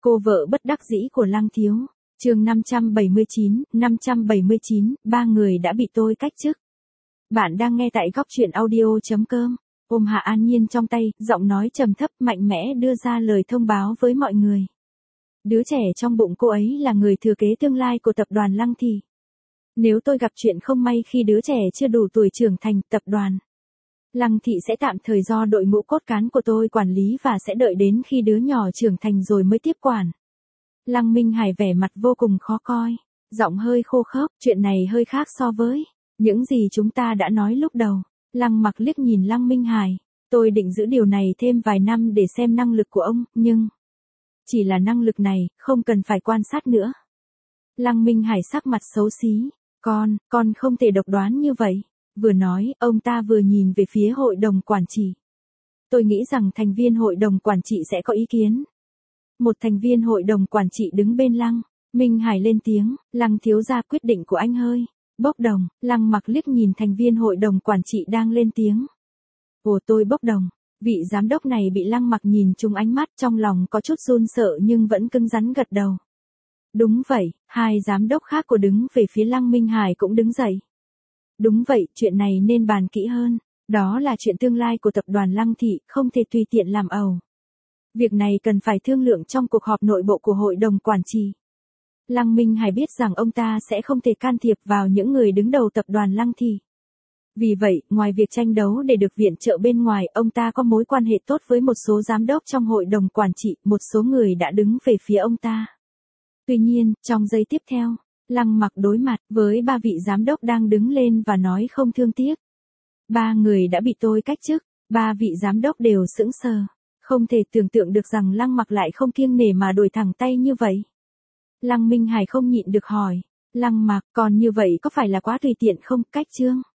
Cô vợ bất đắc dĩ của Lăng Thiếu. Chương 579, ba người đã bị tôi cách chức. Bạn đang nghe tại góc truyện audio.com. Ôm Hạ An Nhiên trong tay, giọng nói trầm thấp mạnh mẽ đưa ra lời thông báo với mọi người. Đứa trẻ trong bụng cô ấy là người thừa kế tương lai của tập đoàn Lăng Thị. Nếu tôi gặp chuyện không may khi đứa trẻ chưa đủ tuổi trưởng thành, tập đoàn Lăng Thị sẽ tạm thời do đội ngũ cốt cán của tôi quản lý và sẽ đợi đến khi đứa nhỏ trưởng thành rồi mới tiếp quản. Lăng Minh Hải vẻ mặt vô cùng khó coi, giọng hơi khô khốc, chuyện này hơi khác so với những gì chúng ta đã nói lúc đầu. Lăng Mặc liếc nhìn Lăng Minh Hải, tôi định giữ điều này thêm vài năm để xem năng lực của ông, nhưng chỉ là năng lực này, không cần phải quan sát nữa. Lăng Minh Hải sắc mặt xấu xí, con không thể độc đoán như vậy. Vừa nói, ông ta vừa nhìn về phía hội đồng quản trị. Tôi nghĩ rằng thành viên hội đồng quản trị sẽ có ý kiến. Một thành viên hội đồng quản trị đứng bên Lăng Minh Hải lên tiếng, Lăng thiếu gia quyết định của anh hơi bốc đồng. Lăng Mặc liếc nhìn thành viên hội đồng quản trị đang lên tiếng. Ồ, tôi bốc đồng. Vị giám đốc này bị Lăng Mặc nhìn trúng ánh mắt, trong lòng có chút run sợ nhưng vẫn cứng rắn gật đầu. Đúng vậy, hai giám đốc khác của đứng về phía Lăng Minh Hải cũng đứng dậy. Đúng vậy, chuyện này nên bàn kỹ hơn. Đó là chuyện tương lai của tập đoàn Lăng Thị, không thể tùy tiện làm ẩu. Việc này cần phải thương lượng trong cuộc họp nội bộ của hội đồng quản trị. Lăng Minh Hải biết rằng ông ta sẽ không thể can thiệp vào những người đứng đầu tập đoàn Lăng Thị. Vì vậy, ngoài việc tranh đấu để được viện trợ bên ngoài, ông ta có mối quan hệ tốt với một số giám đốc trong hội đồng quản trị, một số người đã đứng về phía ông ta. Tuy nhiên, trong giây tiếp theo, Lăng Mặc đối mặt với ba vị giám đốc đang đứng lên và nói không thương tiếc. Ba người đã bị tôi cách chức, ba vị giám đốc đều sững sờ. Không thể tưởng tượng được rằng Lăng Mặc lại không kiêng nể mà đổi thẳng tay như vậy. Lăng Minh Hải không nhịn được hỏi, Lăng Mặc, còn như vậy có phải là quá tùy tiện không? Cách chương